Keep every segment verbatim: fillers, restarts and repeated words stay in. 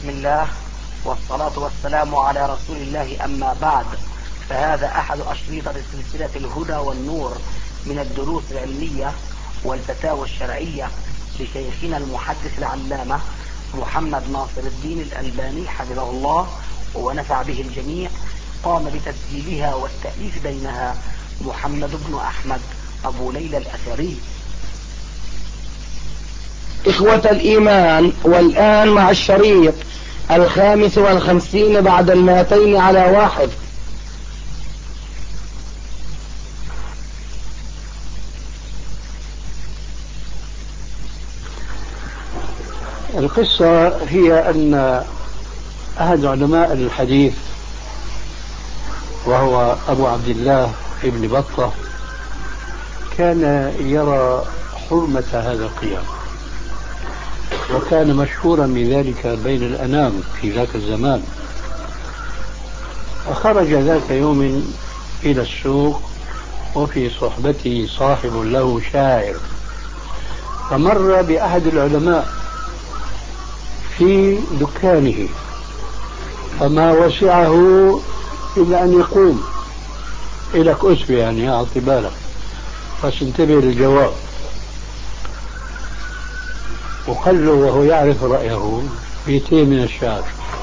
بسم الله والصلاة والسلام على رسول الله، أما بعد، فهذا أحد أشريطة سلسلة الهدى والنور من الدروس العلمية والفتاوى الشرعية لشيخنا المحدث العلامة محمد ناصر الدين الألباني حفظه الله ونفع به الجميع. قام بتسجيلها والتأليف بينها محمد بن أحمد أبو ليلى الأثري. إخوة الإيمان، والآن مع الشريط الخامس والخمسين بعد المائتين على واحد. القصة هي أن أحد علماء الحديث وهو أبو عبد الله ابن بطة كان يرى حرمة هذا القيام، وكان مشهورا بذلك بين الأنام في ذاك الزمان. فخرج ذات يوم إلى السوق وفي صحبته صاحب له شاعر، فمر بأحد العلماء في دكانه، فما وسعه إلا أن يقوم إلك أسوة، يعني أعطي بالك بس انتبه للجواب. وقال له وهو يعرف رأيه بيتين من الشعر: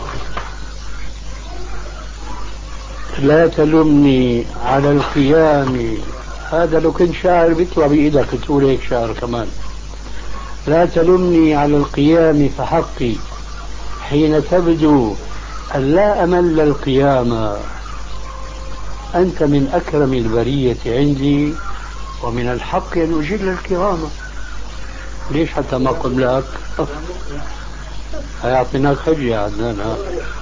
لا تلمني على القيام. هذا لو كنت شاعر بيطلع بإيدك تقول هيك شعر كمان. لا تلمني على القيام فحقي حين تبدو أن لا أمل القيام. أنت من أكرم البرية عندي، ومن الحق أن أجل الكرام. ليش حتى ما قم لك هيعطيناك حجة عندنا.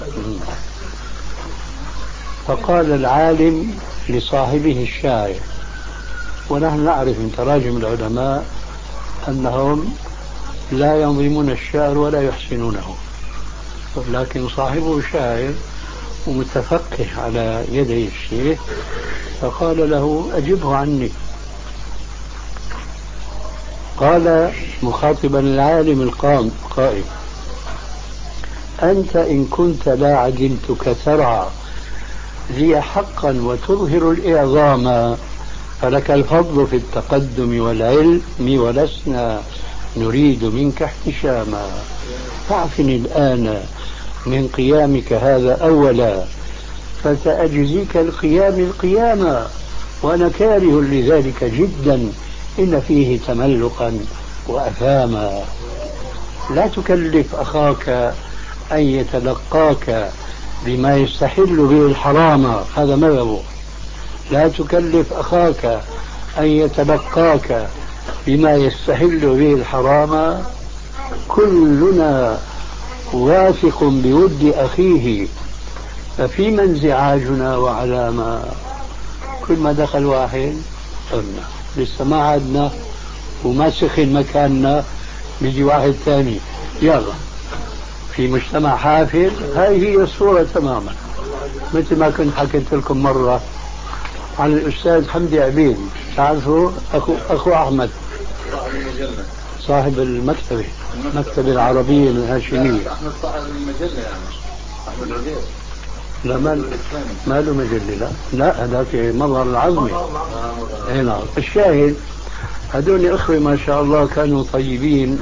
فقال العالم لصاحبه الشاعر، ونحن نعرف من تراجم العلماء أنهم لا ينظمون الشعر ولا يحسنونه، لكن صاحبه شاعر ومتفقه على يدي الشيخ، فقال له أجبه عني. قال مخاطبا العالم القائم: أنت إن كنت لا عدمتك ترعى لي حقا وتظهر الإعظام، فلك الفضل في التقدم والعلم، ولسنا نريد منك احتشاما. فاعفني الآن من قيامك هذا أولا، فسأجزيك القيام القياما، وأنا كاره لذلك جدا، إن فيه تملقا وأثاما. لا تكلف أخاك أن يتلقاك بما يستحل به الحرام، هذا مذهبه. لا تكلف أخاك أن يتلقاك بما يستحل به الحرام. كلنا واثق بود أخيه، ففيما انزعاجنا وعلاما. كل ما دخل واحد قلنا لسه ما عدنا وما سخن مكاننا، بيجي واحد ثاني يلا في مجتمع حافل. هاي هي الصورة تماما، مثل ما كنت حكيت لكم مرة عن الأستاذ حمدي عبيد، تعرفوا أخو, أخو أحمد صاحب المكتبة المكتبة العربية الهاشمية. أحمد صاحب المجلة يعني أحمد عبيد. لا ما ما له مجلة، لا لا هذاك مظهر العظمي. هنا الشاهد هذول أخوة ما شاء الله كانوا طيبين،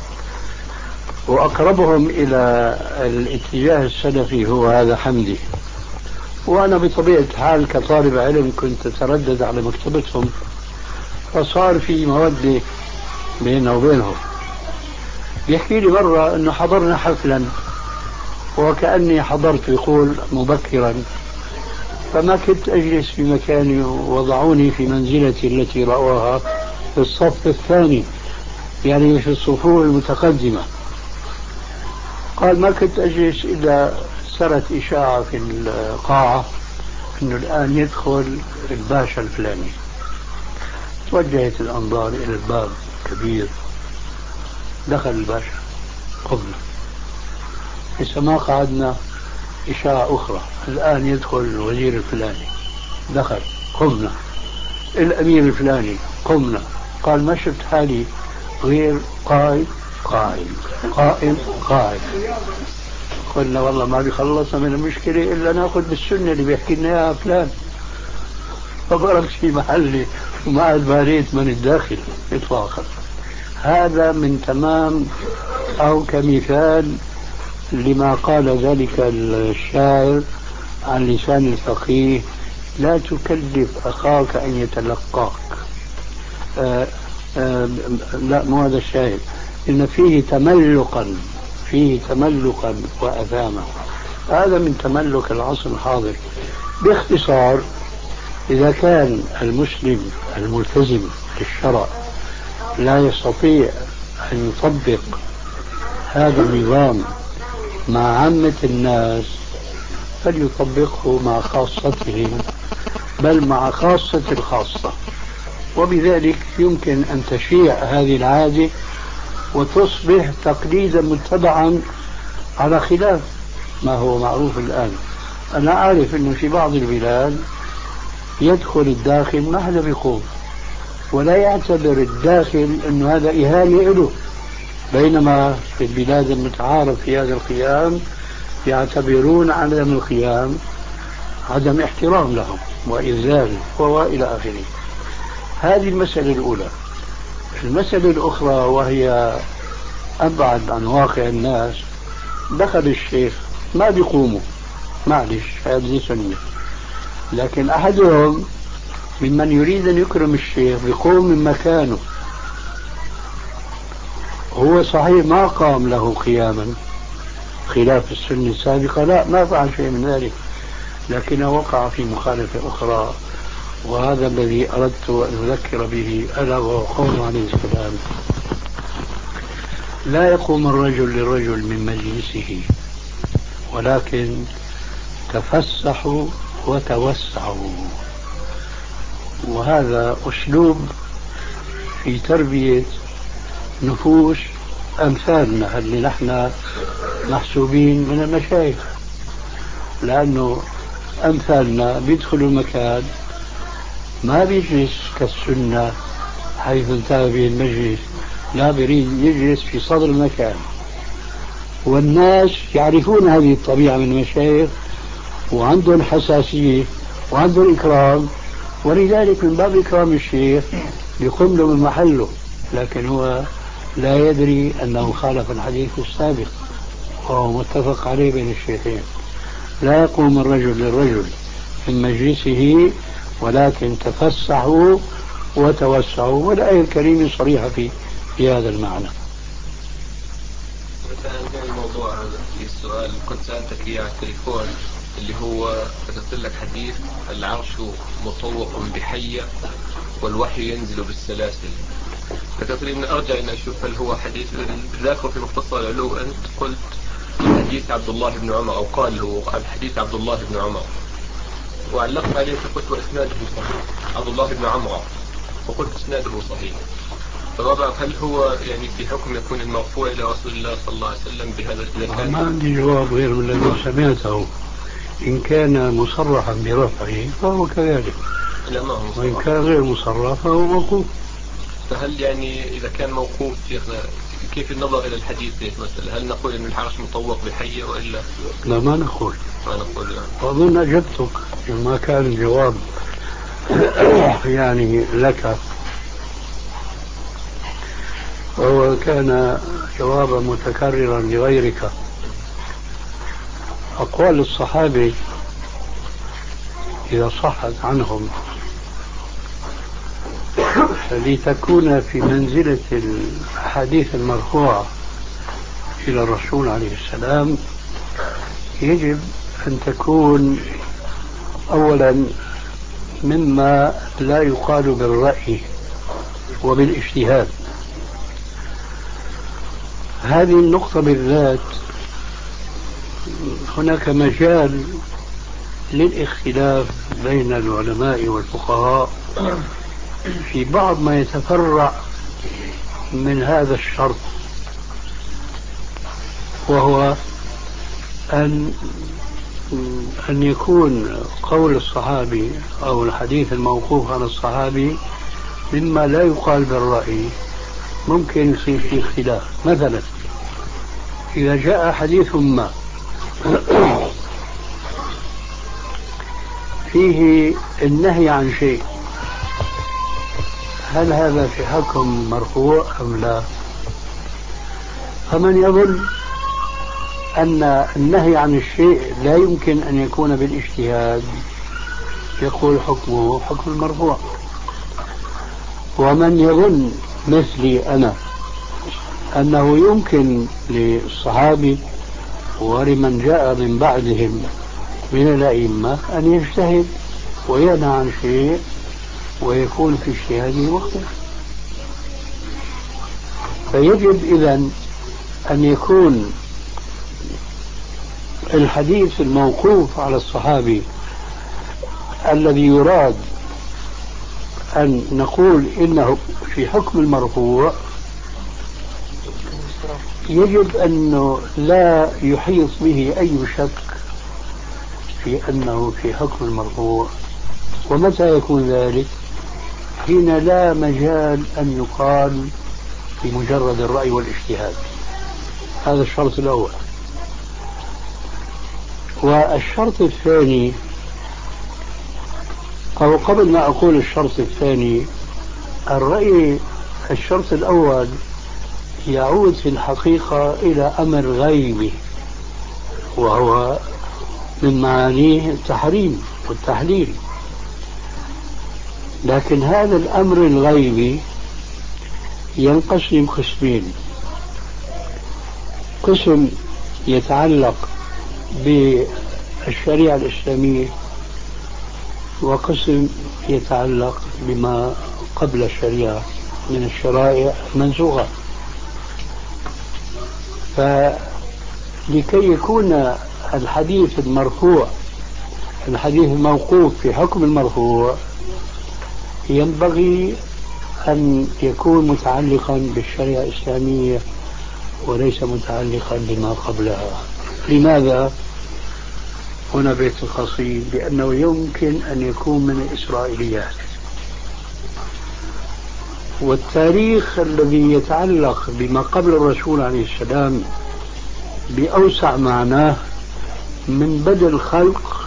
وأقربهم إلى الاتجاه السلفي هو هذا حمدي. وأنا بطبيعة الحال كطالب علم كنت أتردد على مكتبتهم، فصار في مودة بيننا وبينهم. يحكي لي مرة أنه حضرنا حفلا وكأني حضرت يقول مبكرا، فما كنت أجلس في مكاني، وضعوني في منزلتي التي رأوها في الصف الثاني، يعني في الصفوف المتقدمة. قال ما كنت أجلس إلا سرت إشاعة في القاعة أنه الآن يدخل الباشا الفلاني. توجهت الأنظار إلى الباب الكبير، دخل الباشا، قمنا. لسه ما قعدنا، إشاعة أخرى، الآن يدخل الوزير الفلاني، دخل، قمنا. الأمير الفلاني، قمنا. قال ما شفت حالي غير قائد قائم قائم قائم. قلنا والله ما بيخلصنا من المشكلة إلا نأخذ بالسنة اللي بيحكي لنا إياها فلان، فبرك في محلي وما الباريت من الداخل إطلاقا. هذا من تمام أو كمثال لما قال ذلك الشاعر عن لسان الفقيه: لا تكلف أخاك أن يتلقاك. آآ آآ لا مو هذا الشاعر، إن فيه تملقا فيه تملقا وأثاما. هذا من تملك العصر الحاضر. باختصار، إذا كان المسلم الملتزم بالشرع لا يستطيع أن يطبق هذا النظام مع عامة الناس فليطبقه مع خاصتهم، بل مع خاصة الخاصة، وبذلك يمكن أن تشيع هذه العادة وتصبح تقليدا متبعا على خلاف ما هو معروف الآن. أنا أعرف أنه في بعض البلاد يدخل الداخل ما حدا بيقوم ولا يعتبر الداخل أنه هذا إهانة له، بينما في البلاد المتعارف في هذا القيام يعتبرون عدم القيام عدم احترام لهم وإذلال وإلى آخره. هذه المسألة الأولى. المسألة الأخرى وهي أبعد عن واقع الناس: دخل الشيخ ما بيقوموا، معلش هذه سنة، لكن أحدهم ممن يريد أن يكرم الشيخ بيقوم من مكانه، هو صحيح ما قام له قياما خلاف السنة السابقة، لا ما فعل شيء من ذلك، لكنه وقع في مخالفة أخرى، وهذا الذي أردت أن أذكر به، ألا وهو قوله عليه السلام: لا يقوم الرجل للرجل من مجلسه ولكن تفسحوا وتوسعوا. وهذا أسلوب في تربية نفوس أمثالنا اللي نحن محسوبين من المشايخ، لأنه أمثالنا بيدخلوا المكان ما بيجلس كالسنة حيث انتهى به المجلس، لا بيريد يجلس في صدر المكان، والناس يعرفون هذه الطبيعة من المشايخ وعندهم حساسية وعندهم إكرام، ولذلك من باب إكرام الشيخ يقوم له من محله، لكن هو لا يدري أنه خالف الحديث السابق وهو متفق عليه بين الشيخين: لا يقوم الرجل للرجل من مجلسه ولكن تفسحوا وتوسعوا. والآية الكريمة صريحة في في هذا المعنى. مثلا الموضوع هذا في السؤال كنت سألتك إياه على التليفون، اللي هو ذكرت لك حديث: العرش مطوق بحية والوحي ينزل بالسلاسل. ذكرت لي من أرجع أن أشوف هل هو حديث ذاكر في مختصر العلو. أنت قلت حديث عبد الله بن عمر، أو قال هو الحديث عبد الله بن عمر، وعلقت عليه فقلت وإسناده صحيح. عبد الله بن عمر وقلت إسناده صحيح. فما هل هو يعني في حكم يكون المرفوع إلى رسول الله صلى الله عليه وسلم بهذا إذا كان؟ ما عندي جواب غير من الذي سمعته. إن كان مصرحا برفعه فهو كذلك، وإن كان غير مصرح فهو موقوف. فهل يعني إذا كان موقوف شيخنا كيف النظر إلى الحديث مثلا؟ هل نقول أن العرش مطوق بحية وإلا؟ لا ما نقول ما نقول يعني. أظن أجبتك ما كان الجواب يعني لك، وهو كان جوابا متكررا لغيرك. أقوال الصحابة إذا صحت عنهم لتكون في منزلة الحديث المرفوع إلى الرسول عليه السلام يجب أن تكون أولا مما لا يقال بالرأي وبالاجتهاد. هذه النقطة بالذات هناك مجال للاختلاف بين العلماء والفقهاء في بعض ما يتفرع من هذا الشرط، وهو أن أن يكون قول الصحابي أو الحديث الموقوف عن الصحابي مما لا يقال بالرأي، ممكن يصير فيه اختلاف. مثلا إذا جاء حديث ما فيه النهي عن شيء، هل هذا في حكم مرفوع أم لا؟ فمن يظن أن النهي عن الشيء لا يمكن أن يكون بالاجتهاد يقول حكمه حكم المرفوع. ومن يظن مثلي أنا أنه يمكن للصحابي ولمن جاء من بعدهم من الأئمة أن يجتهد وينهى عن شيء ويكون في اجتهاده مختلف، فيجب إذن أن يكون الحديث الموقوف على الصحابي الذي يراد أن نقول إنه في حكم المرفوع يجب أنه لا يحيط به أي شك في أنه في حكم المرفوع. ومتى يكون ذلك؟ حين لا مجال أن يقال بمجرد الرأي والاجتهاد. هذا الشرط الأول. والشرط الثاني، أو قبل ما أقول الشرط الثاني، الرأي الشرط الأول يعود في الحقيقة إلى أمر غيبي، وهو من معانيه التحريم والتحليل. لكن هذا الأمر الغيبي ينقسم قسمين: قسم يتعلق بالشريعة الإسلامية، وقسم يتعلق بما قبل الشريعة من الشرائع المنسوخة. فلكي يكون الحديث المرفوع الحديث الموقوف في حكم المرفوع ينبغي أن يكون متعلقا بالشريعة الإسلامية وليس متعلقا بما قبلها. لماذا؟ هنا بيت القصيد: لأنه يمكن أن يكون من الإسرائيليات، والتاريخ الذي يتعلق بما قبل الرسول عليه السلام بأوسع معناه من بدء الخلق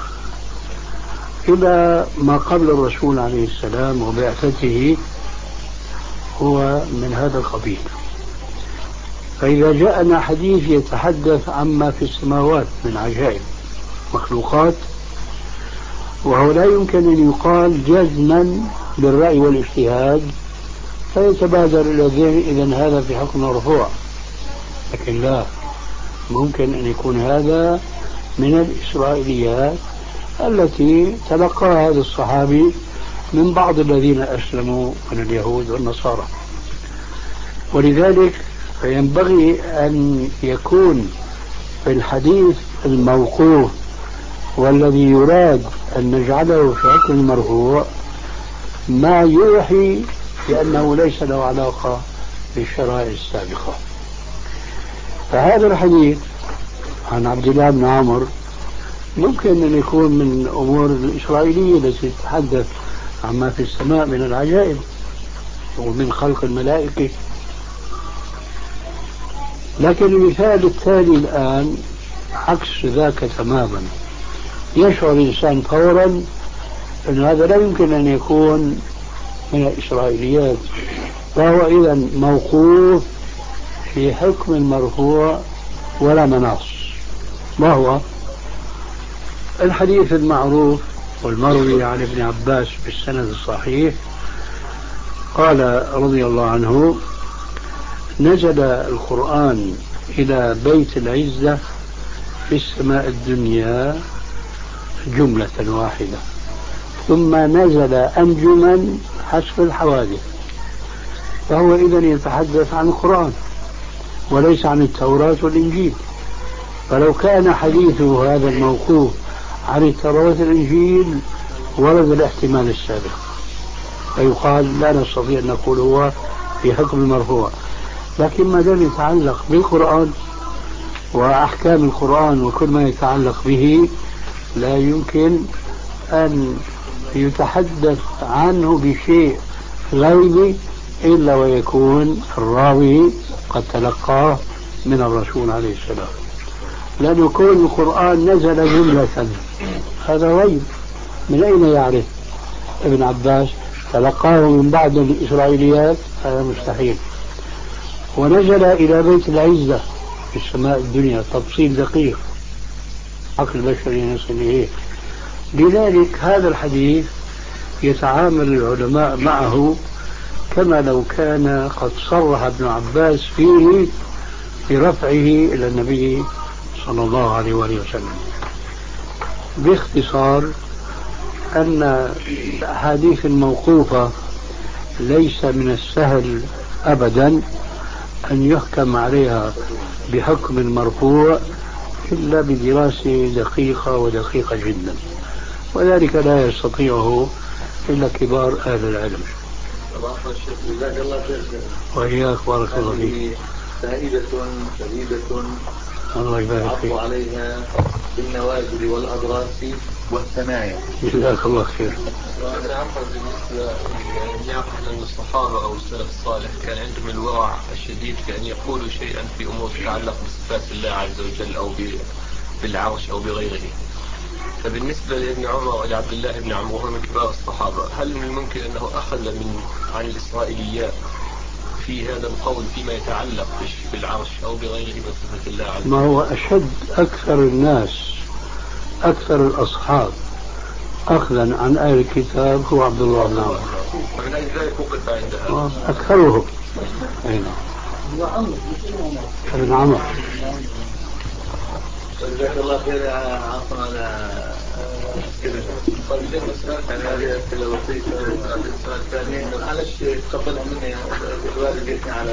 إلى ما قبل الرسول عليه السلام وبعثته هو من هذا القبيل. فإذا جاءنا حديث يتحدث عما في السماوات من عجائب مخلوقات، وهو لا يمكن أن يقال جزما بالرأي والاجتهاد، فيتبادر إلى الذهن إذن هذا في حكم مرفوع. لكن لا، ممكن أن يكون هذا من الإسرائيليات التي تلقاها هذا الصحابي من بعض الذين أسلموا من اليهود والنصارى. ولذلك فينبغي أن يكون في الحديث الموقوف والذي يراد أن نجعله في حكم المرفوع ما يوحي بأنه ليس له علاقة بالشرائع السابقة. فهذا الحديث عن عبد الله بن عمرو ممكن أن يكون من أمور الإسرائيلية التي تتحدث عما في السماء من العجائب ومن خلق الملائكة. لكن المثال التالي الآن عكس ذاك تماما. يشعر الإنسان فورا أن هذا لا يمكن أن يكون من الإسرائيليات، فهو إذن موقوف في حكم المرفوع ولا مناص. ما هو الحديث المعروف والمروي عن ابن عباس بالسند الصحيح؟ قال رضي الله عنه: نزل القرآن إلى بيت العزة في السماء الدنيا جملة واحدة، ثم نزل أنجما حسب الحوادث. فهو إذن يتحدث عن القرآن وليس عن التوراة والإنجيل. فلو كان حديثه هذا الموقوف عن التوراة والإنجيل ورد الاحتمال السابق، فيقال لا نستطيع أن نقول هو في حكم المرفوع. لكن ما دام يتعلق بالقرآن وأحكام القرآن وكل ما يتعلق به، لا يمكن أن يتحدث عنه بشيء غيبي إلا ويكون الراوي قد تلقاه من الرسول عليه السلام. لأنه كون القرآن نزل جملة هذا غيب، من أين يعرف؟ ابن عباس تلقاه من بعض الإسرائيليات، هذا مستحيل. ونزل إلى بيت العزة في السماء الدنيا، تفصيل دقيق عقل بشري يصل إليه. لذلك هذا الحديث يتعامل العلماء معه كما لو كان قد صرح ابن عباس فيه برفعه إلى النبي صلى الله عليه وآله وسلم. باختصار أن الأحاديث الموقوفة ليس من السهل أبدا أن يحكم عليها بحكم المرفوع إلا بدراسة دقيقة ودقيقة جدا، وذلك لا يستطيعه إلا كبار أهل العلم. وإياك بارك الله فيك. فائدة شديدة الله يبارك فيك. عليها بالنوازل والأضراس والثنايا. جزاك الله خير. أنا أعرف بالنسبة يعني أعرف أن الصحابة أو السلف الصالح كان عندهم الورع الشديد في أن يقولوا شيئا في أمور تتعلق بصفات الله عز وجل أو بالعرش أو بغيره. فبالنسبة لابن عمر ولعبد الله بن عمرو وهو من كبار الصحابة، هل من الممكن أنه أخذ من عن الإسرائيليات في هذا القول فيما يتعلق بالعرش أو بغيره من صفة الله عز وجل؟ ما هو أشد أكثر الناس أكثر الأصحاب أخذا عن أهل الكتاب هو عبد الله بن عمرو، ومن أجل ذلك وقف عندها أكثرهم. أين ابن عمر. جزاك الله خير. عفوا على هذه أسئلة بسيطة. السؤال الثاني معلش تقبلها مني الوالد يثني على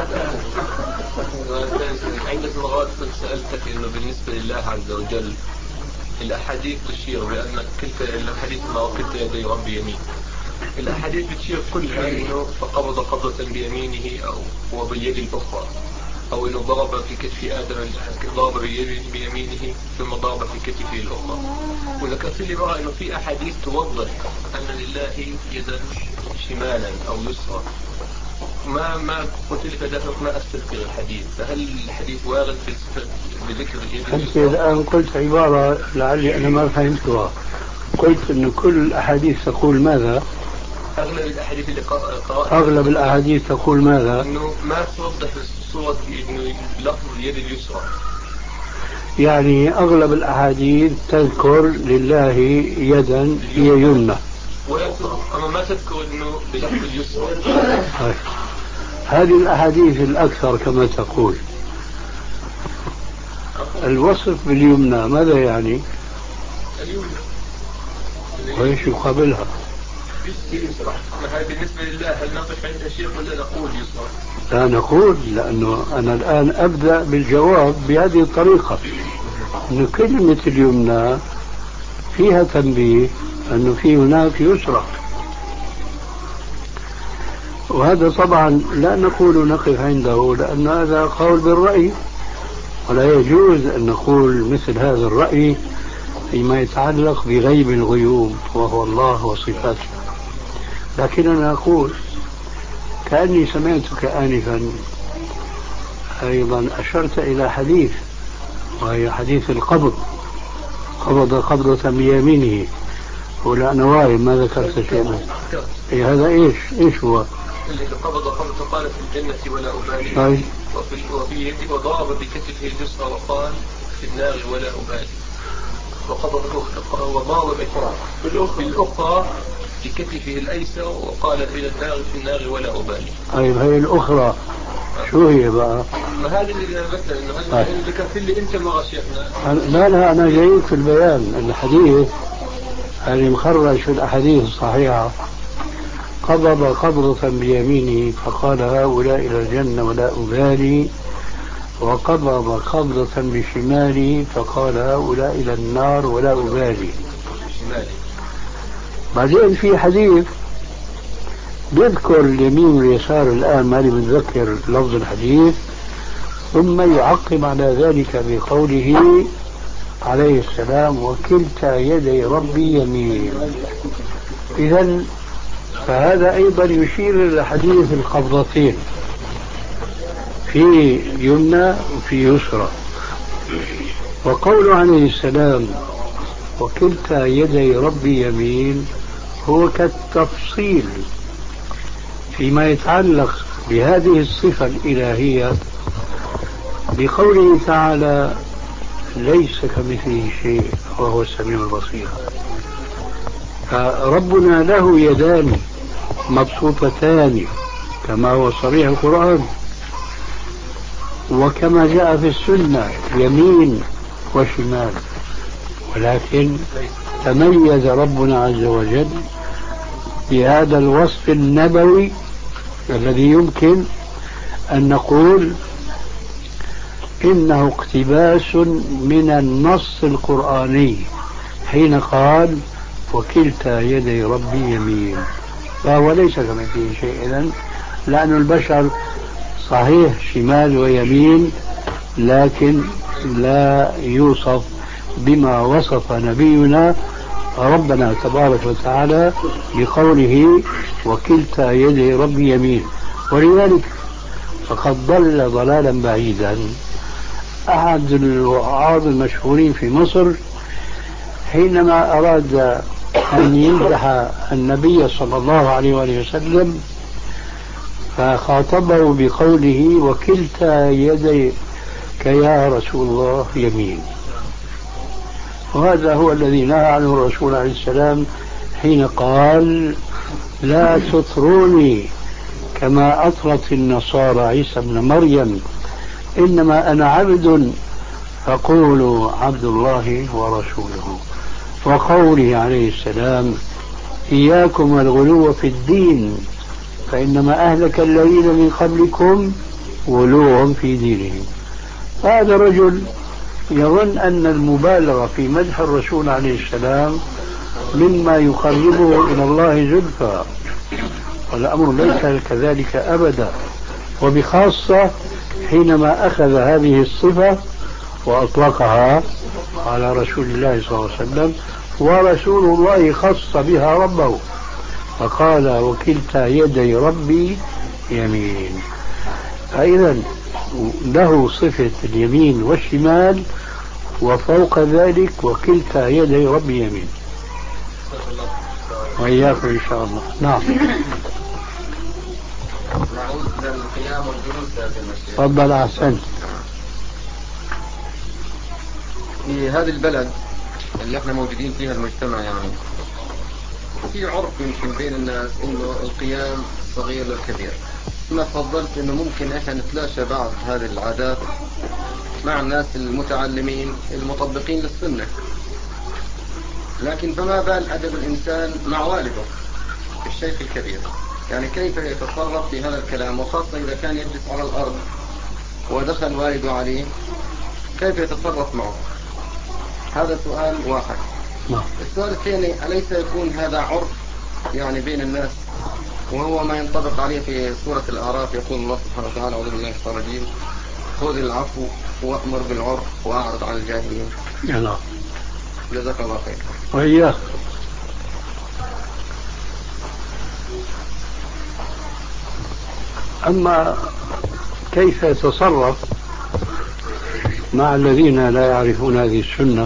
عدة مرات كنت سألتك إنه بالنسبة لله عز وجل الأحاديث تشير بأن كلتا الأحاديث ما وكلت يدي ربي يمين. الأحاديث بتشير كلها إنه فقبض قبضة بيمينه أو هو باليد الأخرى، أو إنه ضرب في كتف آدم ضرب بيمينه ثم ضرب في كتفه الأخرى. وذكرت لي بقى إنه في أحاديث توضح أن لله يدا شمالا أو يسرا. ما ما قلت لك دافق ما أستذكر الحديث، فهل الحديث وارد بذكر اليد اليسرى؟ أنت الآن قلت عبارة لعلي أنا ما فهمتها. قلت إن كل الأحاديث تقول ماذا؟ أغلب الأحاديث اللي قرأتها أغلب الأحاديث تقول ماذا؟ إنه ما توضح صورة إنه لفظ اليد اليسرى. يعني أغلب الأحاديث تذكر لله يدا هي يمنى، أما ما تذكر إنه بلفظ اليسرى. هذه الأحاديث الأكثر كما تقول. الوصف باليمنى ماذا يعني؟ اليمنى وإيش يقابلها؟ هذا بالنسبة لله هل نقف عند شيء ولا نقول يسرى؟ لا نقول، لأنه أنا الآن أبدأ بالجواب بهذه الطريقة، أن كلمة اليمنى فيها تنبيه أنه في هناك يسرى، وهذا طبعا لا نقول نقف عنده لأن هذا قول بالرأي، ولا يجوز أن نقول مثل هذا الرأي فيما يتعلق بغيب الغيوب وهو الله وصفاته. لكننا نقول كأني سمعتك آنفا أيضا أشرت إلى حديث، وهي حديث القبض، قبض قبضة بيمينه، ولا أنا واعي ما ذكرت شيئا. إيه هذا إيش إيش هو؟ اللي قبض قبضة قال في الجنة ولا أبالي. طيب. وفي وفي يده وضرب بكتفه اليسرى وقال في النار ولا أبالي. وقبض الأخرى وضرب بالأخرى بكتفه الأيسر وقال إلى النار في النار ولا أبالي. طيب هي الأخرى شو هي بقى؟ ما هذا اللي مثلا إنه هذا اللي ذكرت لي أنت مرة شيخنا. لا لا أنا جيد في البيان. الحديث هذه مخرج في الأحاديث الصحيحة، قبض قبضة بيمينه فقال هؤلاء إلى الجنة ولا أبالي، وقبض قبضة بشماله فقال هؤلاء إلى النار ولا أبالي. بعدين في حديث بيذكر اليمين واليسار، الآن مالي بتذكر لفظ الحديث، ثم يعقب على ذلك بقوله عليه السلام وكلتا يدي ربي يمين. إذن فهذا أيضا يشير إلى حديث القبضتين، في يمنى وفي يسرى. وقول عليه السلام وكلتا يدي ربي يمين هو كالتفصيل فيما يتعلق بهذه الصفة الإلهية بقوله تعالى ليس كمثله شيء وهو السميع البصير. فربنا له يدان مبسوطتان كما هو صريح القرآن، وكما جاء في السنة يمين وشمال، ولكن تميز ربنا عز وجل بهذا الوصف النبوي الذي يمكن أن نقول إنه اقتباس من النص القرآني حين قال وكلتا يدي ربي يمين، فهو ليس كمثله شيء إذن، لأن البشر صحيح شمال ويمين لكن لا يوصف بما وصف نبينا ربنا تبارك وتعالى بقوله وكلتا يدي ربي يمين. ولذلك فقد ضل ضلالا بعيدا أحد الوعاظ المشهورين في مصر حينما أراد أن يمدح النبي صلى الله عليه وآله وسلم فخاطبه بقوله وكلتا يديك يا رسول الله يمين، وهذا هو الذي نهى عنه الرسول عليه السلام حين قال لا تطروني كما أطرت النصارى عيسى ابن مريم إنما أنا عبد فقولوا عبد الله ورسوله. وقوله عليه السلام إياكم الغلو في الدين فإنما أهلك الذين من قبلكم غلوهم في دينهم. هذا الرجل يظن أن المبالغة في مدح الرسول عليه السلام مما يقربه إلى الله زلفى، والأمر ليس كذلك أبدا، وبخاصة حينما أخذ هذه الصفة وأطلقها على رسول الله صلى الله عليه وسلم، ورسول الله خص بها ربه فقال وكلتا يدي ربي يمين. فإذا له صفة اليمين والشمال، وفوق ذلك وكلتا يدي ربي يمين. وإياكم إن شاء الله. نعم. نعود للقيام والجلوس يا المشيخ. تفضل. أحسنت. في هذه البلد اللي احنا موجودين فيها المجتمع يعني في عرف يمكن بين الناس انه القيام صغير للكبير. ما تفضلت انه ممكن احنا نتلاشى بعض هذه العادات مع الناس المتعلمين المطبقين للسنة، لكن فما بال أدب الإنسان مع والده الشيخ الكبير؟ يعني كيف يتصرف في هذا الكلام، وخاصة إذا كان يجلس على الأرض ودخل والده عليه كيف يتصرف معه؟ هذا سؤال واحد. السؤال الثاني أليس يكون هذا عرف يعني بين الناس، وهو ما ينطبق عليه في سورة الأعراف يقول الله سبحانه وتعالى أعوذ بالله من الشيطان الرجيم خذ العفو وأمر بالعرف وأعرض عن الجاهلين. يلا. جزاك الله خير. وإياك. أما كيف يتصرف مع الذين لا يعرفون هذه السنة،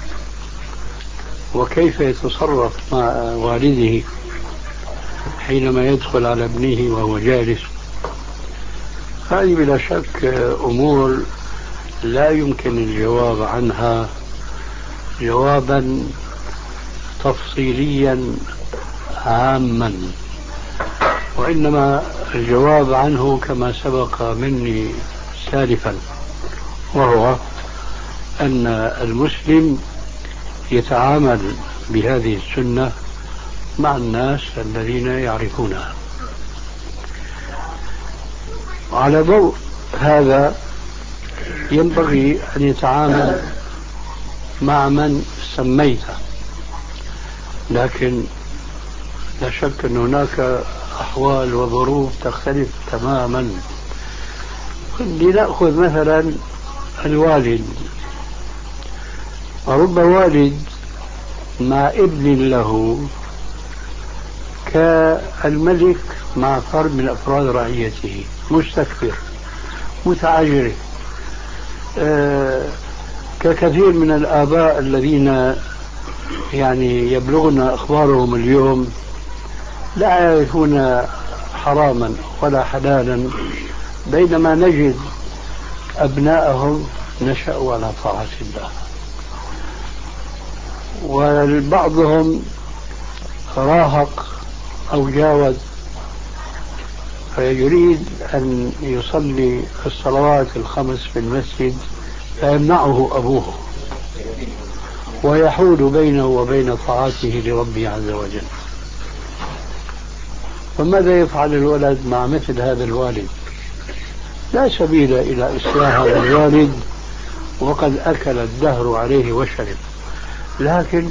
وكيف يتصرف مع والده حينما يدخل على ابنه وهو جالس، هذه بلا شك أمور لا يمكن الجواب عنها جوابا تفصيليا عاما، وإنما الجواب عنه كما سبق مني سالفا، وهو أن المسلم يتعامل بهذه السنة مع الناس الذين يعرفونها. وعلى ضوء هذا ينبغي أن يتعامل مع من سميته، لكن لا شك أن هناك أحوال وظروف تختلف تماما. لنأخذ مثلا الوالد، ورب والد مع ابن له كالملك مع فرد من أفراد رعيته، مستكبر متعجرف، أه ككثير من الآباء الذين يعني يبلغنا أخبارهم اليوم لا يعرفون حراما ولا حلالا، بينما نجد أبناءهم نشأوا على طاعة الله، وبعضهم راهق أو جاوز فيريد أن يصلي الصلوات الخمس في المسجد فيمنعه أبوه ويحول بينه وبين طاعته لربه عز وجل. فماذا يفعل الولد مع مثل هذا الوالد؟ لا سبيل إلى إصلاح هذا الوالد وقد أكل الدهر عليه وشرب. لكن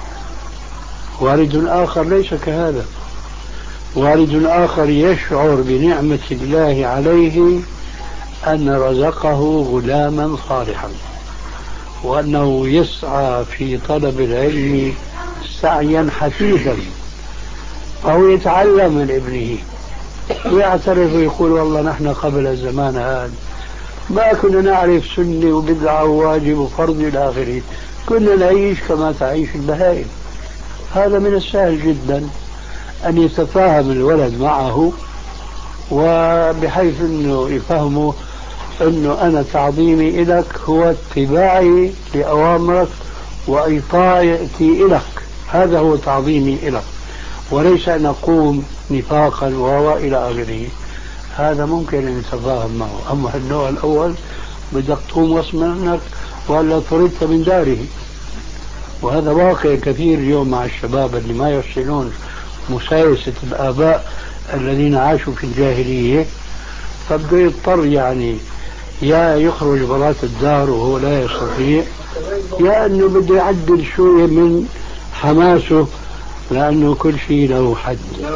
والد آخر ليس كهذا، والد آخر يشعر بنعمة الله عليه أن رزقه غلاما صالحا، وأنه يسعى في طلب العلم سعيا حثيثا، أو يتعلم من ابنه ويعترف ويقول والله نحن قبل الزمان هذا ما كنا نعرف سنة وبدعة وواجب وفرض إلى آخره، كنا نعيش كما تعيش البهائم. هذا من السهل جدا أن يتفاهم الولد معه، وبحيث أنه يفهمه أنه أنا تعظيمي إلك هو اتباعي لأوامرك وإطاعتي إلك، هذا هو تعظيمي إلك، وليس أن أقوم نفاقا وإلى آخره. هذا ممكن أن يتفاهم معه. أما النوع الأول بدك تقوم غصب عنك ولا طردت من داره، وهذا واقع كثير اليوم مع الشباب اللي ما يحسنون مسايسة الآباء الذين عاشوا في الجاهلية، فبده يضطر يعني يا يخرج برات الدار وهو لا يستطيع، يا أنه بده يعدل شوية من حماسه لأنه كل شيء له حد.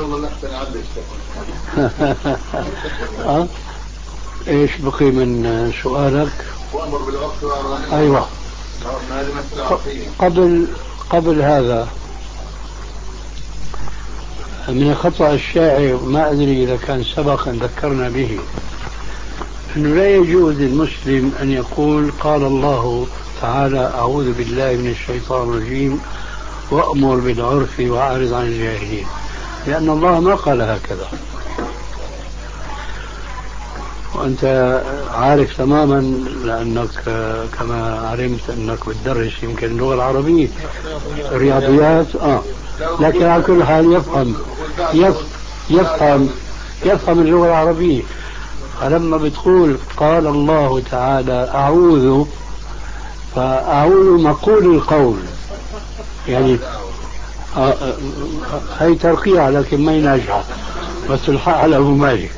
أه؟ إيش بقي من سؤالك؟ أيوة. قبل قبل هذا من الخطأ الشائع، ما أدري إذا كان سبق أن ذكرنا به، أنه لا يجوز للمسلم أن يقول قال الله تعالى أعوذ بالله من الشيطان الرجيم وأمر بالعرف وأعرض عن الجاهلين، لأن الله ما قال هكذا. وأنت عارف تماما لأنك كما علمت أنك بتدرس يمكن اللغة العربية الرياضيات آه. لكن على كل حال يفهم يفهم يفهم اللغة العربية. فلما بتقول قال الله تعالى أعوذ، فأعوذ مقول القول يعني آه آه هي ترقية لكن ما يناجح، بس الحق على أبو مالك.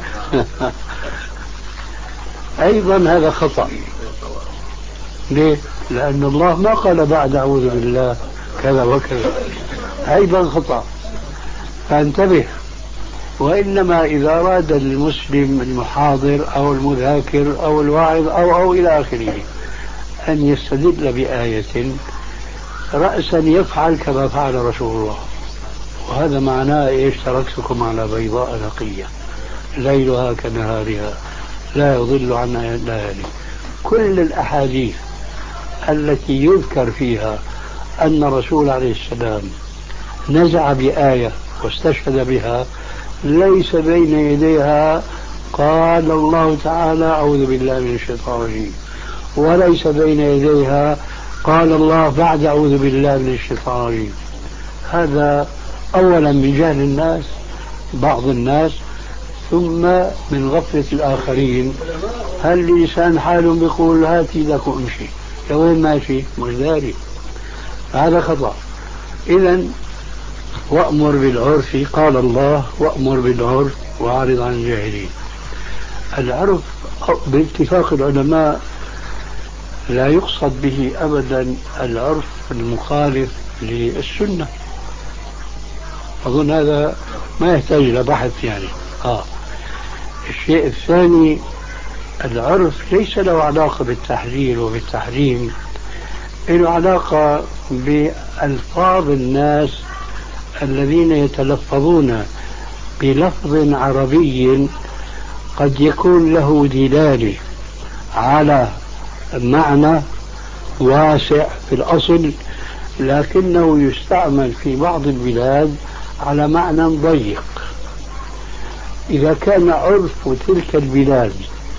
أيضا هذا خطأ. ليه؟ لأن الله ما قال بعد أعوذ بالله كذا وكذا، أيضا خطأ. فانتبه. وإنما إذا أراد المسلم المحاضر أو المذاكر أو الواعظ أو أو إلى آخره أن يستدل بآية رأسا يفعل كما فعل رسول الله، وهذا معناه إيش؟ تركتكم على بيضاء نقية ليلها كنهارها لا يضل عنها إلا هالك. كل الأحاديث التي يذكر فيها أن الرسول عليه السلام نزع بآية واستشهد بها ليس بين يديها قال الله تعالى أعوذ بالله من الشيطان الرجيم، وليس بين يديها قال الله بعد أعوذ بالله من الشيطان الرجيم. هذا أولا من جهل الناس بعض الناس، ثم من غفلة الآخرين. هل لسان حال بيقول هاتي لك امشي، لوين ماشي؟ مش داري. هذا خطأ. إذن وأمر بالعرف قال الله وأمر بالعرف وأعرض عن الجاهلين. العرف باتفاق العلماء لا يقصد به أبدا العرف المخالف للسنة، أظن هذا ما يحتاج إلى بحث يعني. آه. الشيء الثاني، العرف ليس له علاقة بالتحليل وبالتحريم، له علاقة بألفاظ الناس الذين يتلفظون بلفظ عربي قد يكون له دلالة على معنى واسع في الأصل، لكنه يستعمل في بعض البلاد على معنى ضيق. إذا كان عرف تلك البلاد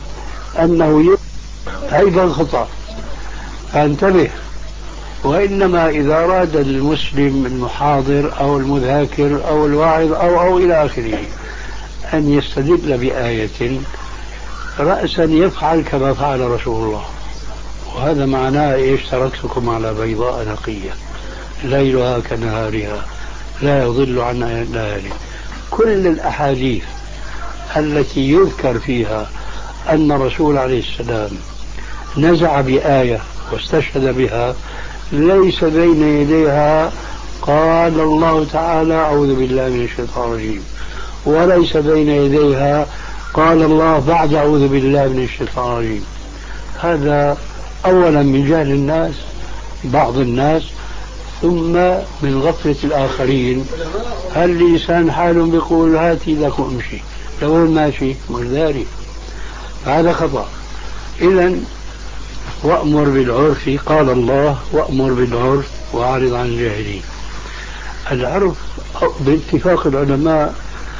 أنه أيضا خطأ، فانتبه. وإنما إذا أراد المسلم المحاضر أو المذاكر أو الواعظ أو أو إلى آخره أن يستدل بآية، رأسا يفعل كما فعل رسول الله، وهذا معناه إيش؟ تركتكم على بيضاء نقية ليلها كنهارها لا يضل عنها إلا هالك. كل الأحاديث التي يذكر فيها أن الرسول عليه السلام نزع بآية واستشهد بها ليس بين يديها قال الله تعالى أعوذ بالله من الشيطان الرجيم، وليس بين يديها قال الله بعد أعوذ بالله من الشيطان الرجيم. هذا أولا من جهل الناس بعض الناس، ثم من غفلة الآخرين. هل لسان حال بيقول هاتي لك أمشي لو ماشي مش داري، هذا خطأ. إذن وأمر بالعرف قال الله وأمر بالعرف وأعرض عن الجاهلين. العرف باتفاق العلماء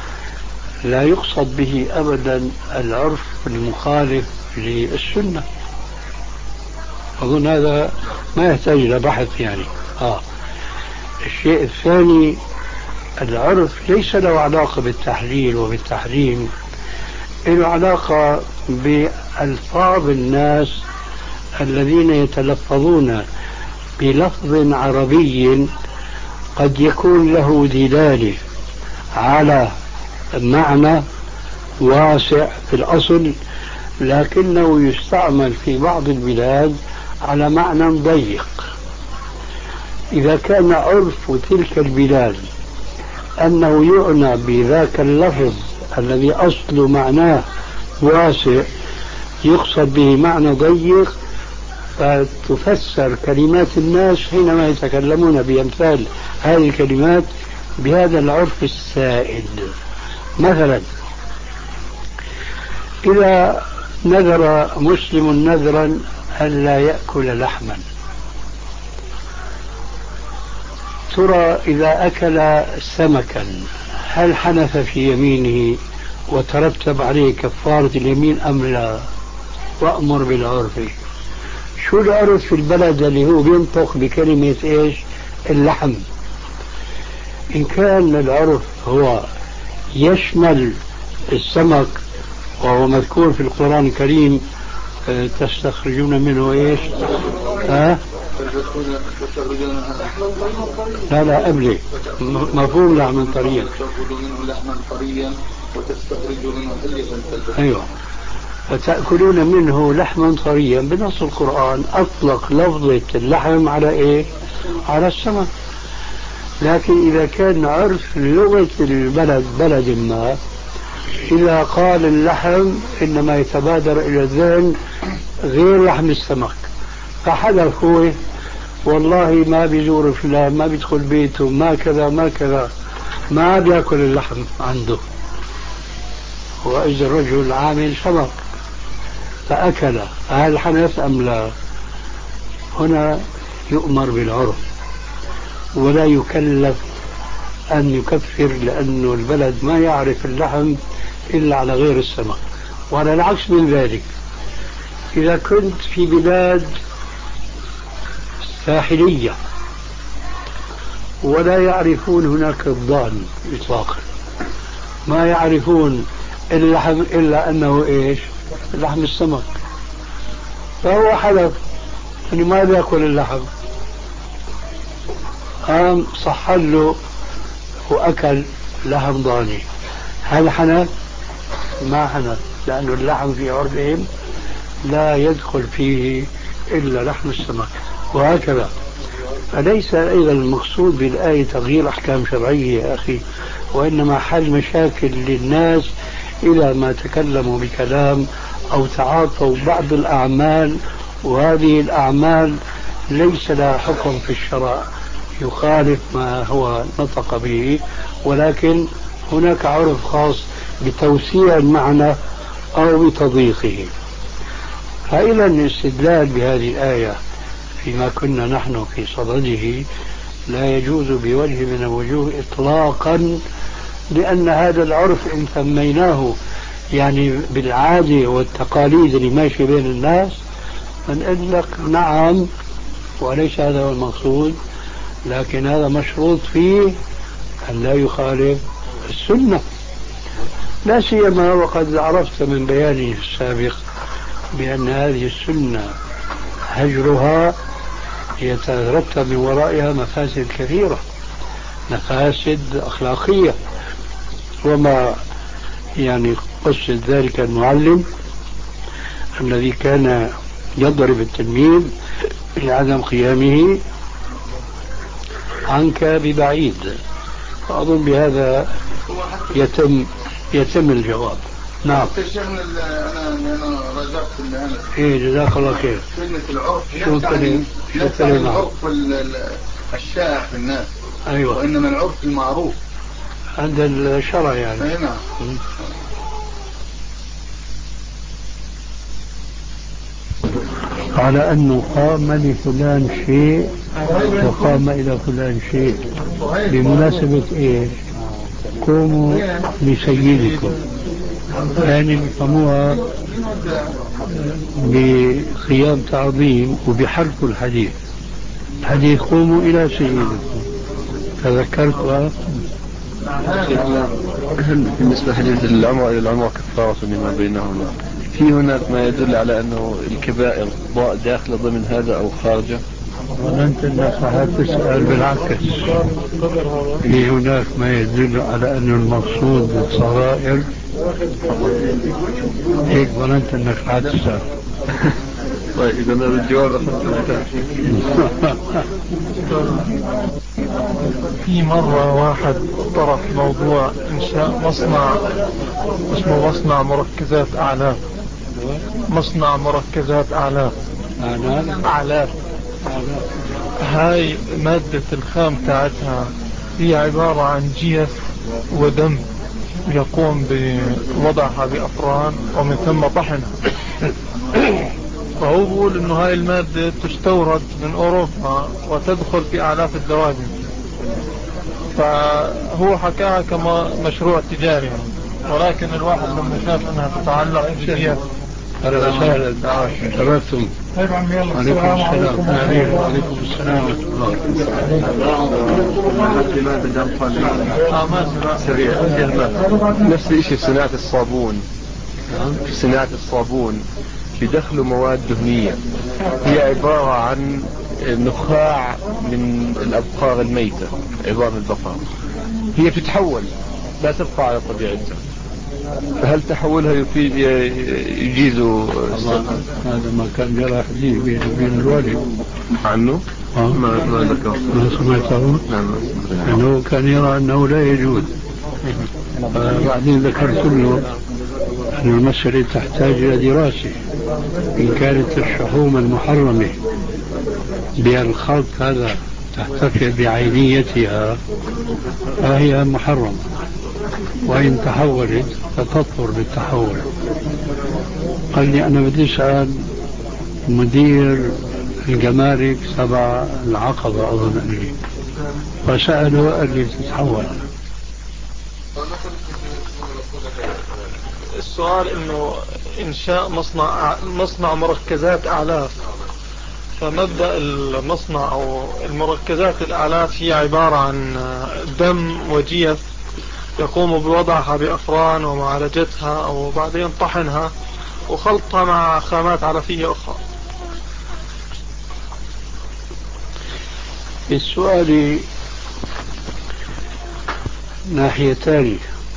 لا يقصد به أبدا العرف المخالف للسنة، أظن هذا ما يحتاج إلى بحث يعني. آه. الشيء الثاني، العرف ليس له علاقة بالتحليل وبالتحريم، له علاقة بألفاظ الناس الذين يتلفظون بلفظ عربي قد يكون له دلالة على معنى واسع في الأصل، لكنه يستعمل في بعض البلاد على معنى ضيق. إذا كان عرف تلك البلاد أنه يعنى بذاك اللفظ الذي أصل معناه واسع يقصد به معنى ضيق، فتفسر كلمات الناس حينما يتكلمون بأمثال هذه الكلمات بهذا العرف السائد. مثلا إذا نذر مسلم نذرا ألا يأكل لحما، ترى إذا أكل سمكا هل حنث في يمينه وترتب عليه كفارة اليمين أم لا؟ وأمر بالعرف. شو العرف في البلد اللي هو بينطق بكلمة إيش؟ اللحم. إن كان العرف هو يشمل السمك وهو مذكور في القرآن الكريم تستخرجون منه إيش؟ ها؟ لا لا قبلي مفهوم لحما طريا. أيوة، وتأكلون منه لحما طريا بنص القرآن أطلق لفظة اللحم على إيه؟ على السمك. لكن إذا كان عرف لغة البلد بلد ما إذا قال اللحم إنما يتبادر إلى الذهن غير لحم السمك، فحدث هو والله ما بيزور فلان ما بيدخل بيته ما كذا ما كذا ما بيأكل اللحم عنده، وإذا الرجل عامل سمك فأكل هل حنث أم لا؟ هنا يؤمر بالعرف ولا يكلف أن يكفر، لأنه البلد ما يعرف اللحم إلا على غير السمك. وعلى العكس من ذلك، إذا كنت في بلاد ساحلية ولا يعرفون هناك الضان إطلاقا، ما يعرفون اللحم إلا أنه إيش؟ لحم السمك، فهو حلف أنه ما بيأكل اللحم، قام صحل له وأكل لحم ضاني، هل حنث؟ ما حنث، لأنه اللحم في عرفهم لا يدخل فيه إلا لحم السمك، وهكذا. فليس أيضا المقصود بالآية تغيير أحكام شرعية يا أخي، وإنما حل مشاكل للناس إلى ما تكلموا بكلام أو تعاطوا بعض الأعمال، وهذه الأعمال ليس لها حكم في الشرع يخالف ما هو نطق به، ولكن هناك عرف خاص بتوسيع المعنى أو بتضييقه. فإذا الاستدلال بهذه الآية فيما كنا نحن في صدده لا يجوز بوجه من الوجوه إطلاقا، لأن هذا العرف إن سميناه يعني بالعادة والتقاليد اللي ماشي بين الناس نقول لك نعم وليس هذا هو المقصود، لكن هذا مشروط فيه أن لا يخالف السنة، لا سيما وقد عرفت من بياني السابق بأن هذه السنة هجرها يترتب من ورائها مفاسد كثيرة، مفاسد أخلاقية. وما يعني قصة ذلك المعلم الذي كان يضرب التلميذ لعدم قيامه عنك ببعيد، فأظن بهذا يتم يتم الجواب. نعم. شيخنا انا انا رجعت اللي انا ايه جزاك الله خير. كلمة العرف شو كلمة شو كلمة العرف الشائع في الناس. ايوه. وانما العرف المعروف عند الشرع يعني. اي نعم. على أنه قام لفلان شيء وقام إلى فلان شيء بمناسبة إيه؟ قوموا لسيدكم، يعني بيسموها بقيام تعظيم وبحرف الحديث، حديث قوموا إلى سيدكم. تذكرت. بالنسبة لحديث العمر إلى العمر كفارة لما بينهما، في هناك ما يدل على أنه الكبائر داخلة ضمن هذا أو خارجه؟ وأنت النصيحة تسأل بالعكس، في هناك ما يدل على أن المقصود بالصغائر هيك ظننت أنك حتسأل. طيب إذا هذا الجواب أخذت. في مرة واحد طرح موضوع إنشاء مصنع اسمه مصنع مركزات أعلاف، مصنع مركزات أعلاف أعلاف هاي مادة الخام تاعتها هي عبارة عن جيف ودم يقوم بوضعها بأفران ومن ثم طحنها. فهو بيقول انه هاي المادة تستورد من اوروبا وتدخل في اعلاف الدواجن، فهو حكاها كما مشروع تجاري، ولكن الواحد لما شاف انها تتعلق بالجيف. أهلا وسهلا. تبسم. عليكم السلام. عليكم السلام ورحمة الله. سريع. نفس الشيء في صناعة الصابون، في صناعة الصابون يدخلوا مواد دهنية هي عبارة عن نخاع من الأبقار الميتة، عظام البقر، هي تتحول لا تبقى على طبيعتها، فهل تحولها يفيد يجيز؟ هذا ما كان جرى حديث بين بين الوالد عنه. آه. ما ما ذكر. ما سمعته. نعم. أنه كان يرى أنه لا يجوز. بعدين ذكرت له أن المسألة تحتاج إلى دراسة، إن كانت الشحوم المحرمة بالخلط هذا تحتفل بعينيتها فهي محرمة، وإن تحولت فتطهر بالتحول. قال لي أنا بدي أسأل مدير الجمارك تبع العقبة أظن لي، فسأله قال لي تتحول. السؤال انه انشاء مصنع مصنع مركزات اعلاف، فمبدأ المصنع او المركزات الاعلاف هي عبارة عن دم وجيف يقوم بوضعها بافران ومعالجتها او بعدين طحنها وخلطها مع خامات علفية اخرى. السؤال ناحيتان،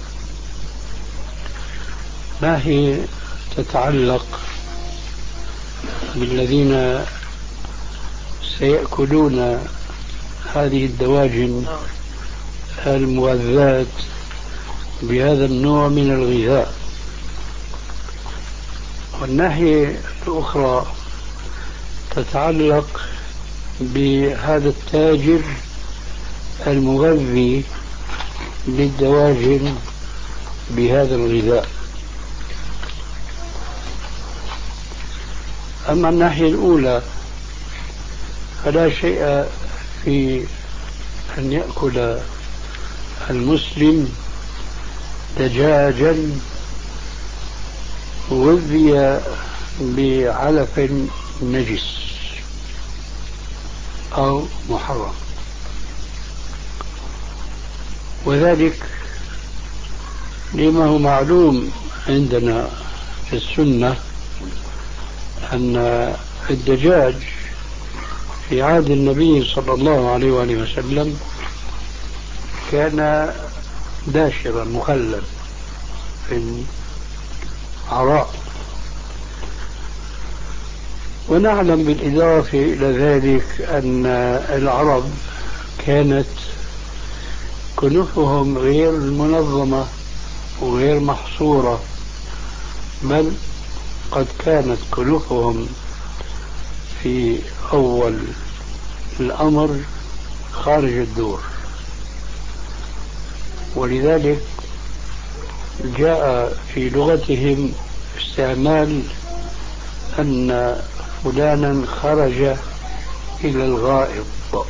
ناحية تتعلق بالذين سيأكلون هذه الدواجن المغذاة بهذا النوع من الغذاء، والناحية الأخرى تتعلق بهذا التاجر المغذي للدواجن بهذا الغذاء. أما الناحية الأولى فلا شيء في أن يأكل المسلم دجاجا غذي بعلف نجس أو محرم، وذلك لما هو معلوم عندنا في السنة أن الدجاج في عهد النبي صلى الله عليه وآله وسلم كان داشرا مخلل في العراء. ونعلم بالإضافة إلى ذلك أن العرب كانت كنوفهم غير منظمة وغير محصورة، بل قد كانت كنوفهم في أول الأمر خارج الدور، ولذلك جاء في لغتهم استعمال أن فلانا خرج إلى الغائط،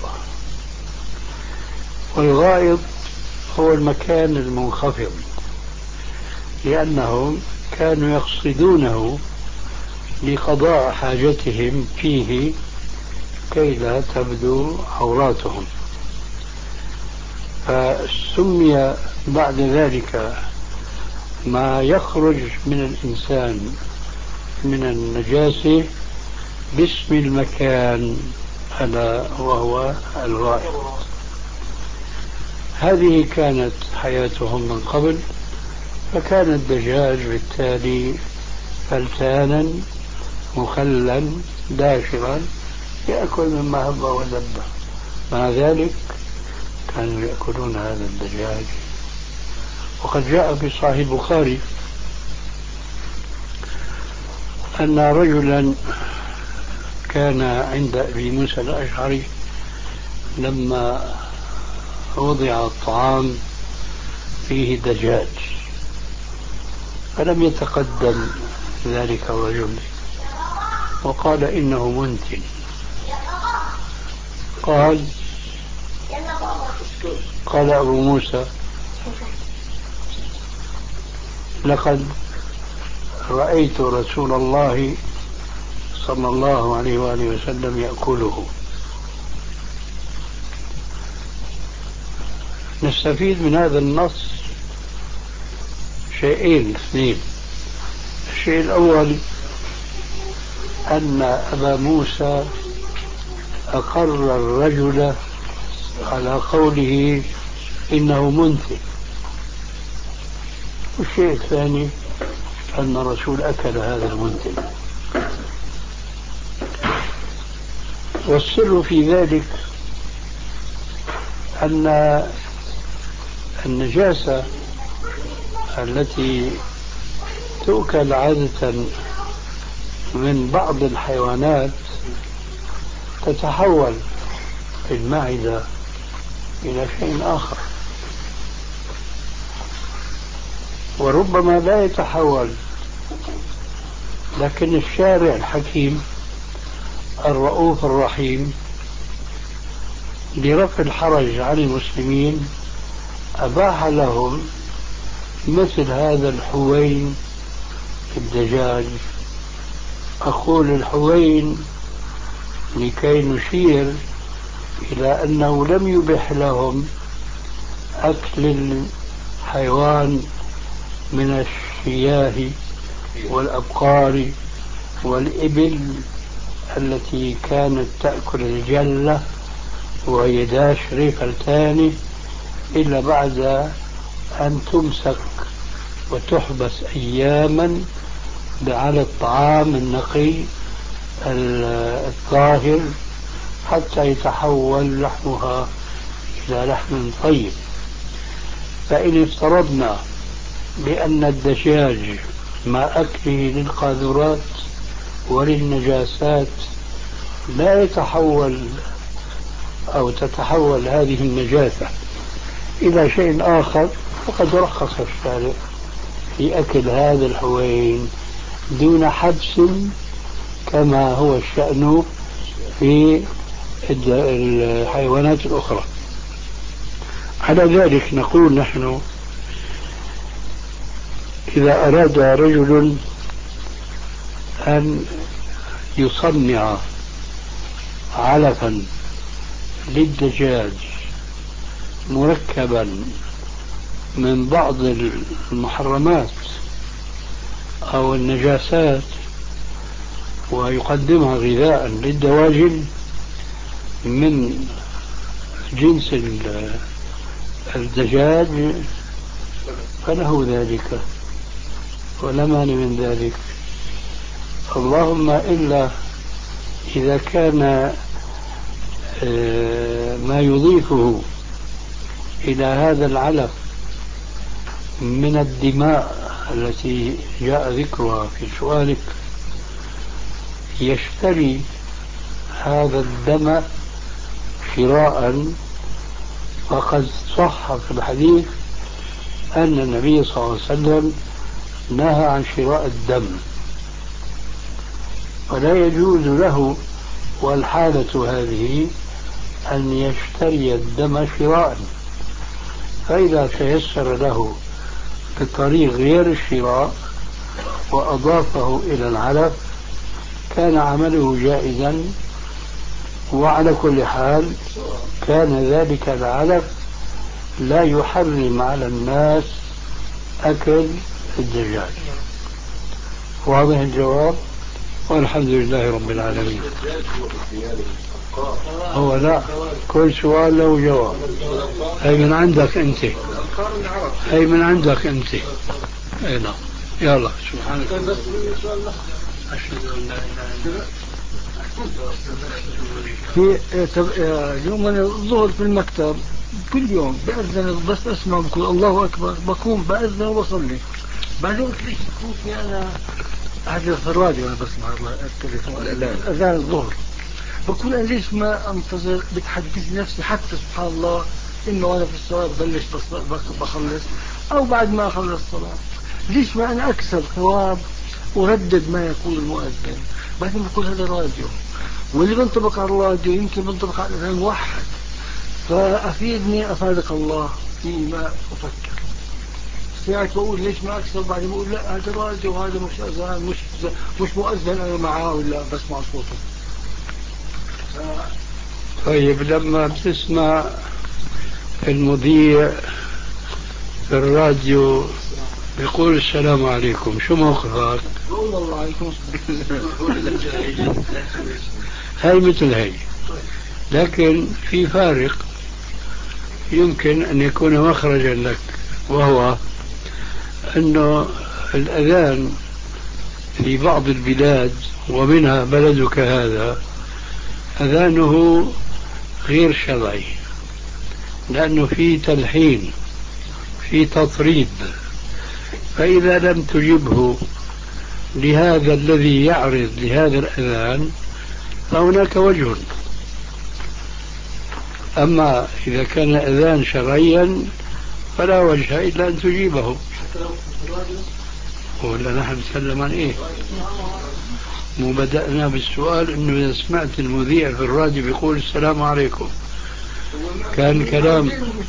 والغائط هو المكان المنخفض، لأنهم كانوا يقصدونه لقضاء حاجتهم فيه كي لا تبدو عوراتهم، فسمي بعد ذلك ما يخرج من الإنسان من النجاسة باسم المكان ألا وهو الغائط. هذه كانت حياتهم من قبل، فكان الدجاج بالتالي فلتانا مخلا داشرا يأكل مما هب ودب. مع ذلك كانوا يأكلون هذا الدجاج. وقد جاء في صحيح البخاري أن رجلا كان عند أبي موسى الأشعري لما وضع الطعام فيه دجاج، فلم يتقدم ذلك الرجل وقال إنه منتن. قال قال أبو موسى لقد رأيت رسول الله صلى الله عليه وآله وسلم يأكله. نستفيد من هذا النص شيئين اثنين. الشيء الأول أن أبا موسى أقر الرجل على قوله إنه منتن. والشيء الثاني أن الرسول أكل هذا المنتن. والسر في ذلك أن النجاسة التي تؤكل عادة من بعض الحيوانات تتحول في المعدة إلى شيء آخر، وربما لا يتحول، لكن الشارع الحكيم الرؤوف الرحيم لرفع الحرج عن المسلمين أباح لهم مثل هذا الحوين الدجاج. أقول الحوين لكي نشير إلى أنه لم يبح لهم أكل الحيوان من الشياه والأبقار والإبل التي كانت تأكل الجلة وهي داشرة فلتانة إلا بعد أن تمسك وتحبس أياما على الطعام النقي الطاهر حتى يتحول لحمها إلى لحم طيب. فإن افترضنا بأن الدجاج مع أكله للقاذورات وللنجاسات لا يتحول أو تتحول هذه النجاسة إلى شيء آخر، فقد رخص الشارع في أكل هذا الحوين دون حبس كما هو الشأن في الحيوانات الأخرى. على ذلك نقول نحن إذا أراد رجل أن يصنع علفا للدجاج مركبا من بعض المحرمات أو النجاسات ويقدمها غذاء للدواجن من جنس الدجاج فله ذلك ولا مانع من ذلك. اللهم إلا إذا كان ما يضيفه إلى هذا العلف من الدماء التي جاء ذكرها في سؤالك يشتري هذا الدم شراء، فقد صح في الحديث أن النبي صلى الله عليه وسلم نهى عن شراء الدم، ولا يجوز له والحالة هذه أن يشتري الدم شراء. فإذا تيسر له بطريق غير الشراء وأضافه إلى العلف كان عمله جائزا، وعلى كل حال كان ذلك العلف لا يحرم على الناس أكل الدجاج. واضح الجواب؟ والحمد لله رب العالمين. هو لا، كل سؤال له جواب. هي من عندك أنت، هي من عندك أنت. أي نعم. يلا سبحانك أشهد أن لا إله إلا في يوم الظهر في المكتب كل يوم بأذن، بس أسمع بقول الله أكبر بقوم بأذن وبصلي. بعدين قلت ليش تكون أنا هذا في الراديو أنا بسمع التليفون أذان الظهر، بقول أنا ليش ما أنتظر بتحدث نفسي حتى سبحان الله إنه أنا في الصلاة بلش بخلص أو بعد ما أخلص الصلاة، ليش ما أنا أكسب ثواب وردد ما يقول المؤذن. بعدين بقول هذا راديو، واللي بنطبق على الراديو يمكن بنطبق على الأذان واحد، فأفيدني أفادك الله فيما أفكر. ساعة بقول ليش ما أكسب، بعدين بقول لا هذا راديو وهذا مش أذان، مش مش مؤذن أنا معاه ولا بسمع صوته. طيب لما بتسمع المذيع في الراديو بيقول السلام عليكم شو موقفك؟ بقول الله عليكم. هاي مثل هاي، لكن في فارق يمكن أن يكون مخرجا لك، وهو أنه الأذان في بعض البلاد ومنها بلدك هذا أذانه غير شرعي، لأنه في تلحين في تطريب، فإذا لم تجبه لهذا الذي يعرض لهذا الأذان فهناك وجه. أما إذا كان أذان شرعيا فلا وجه إلا أن تجيبه. ولا نحن نتكلم عن إيه؟ مو بدأنا بالسؤال إنه إذا سمعت المذيع في الراديو بيقول السلام عليكم كان كلام،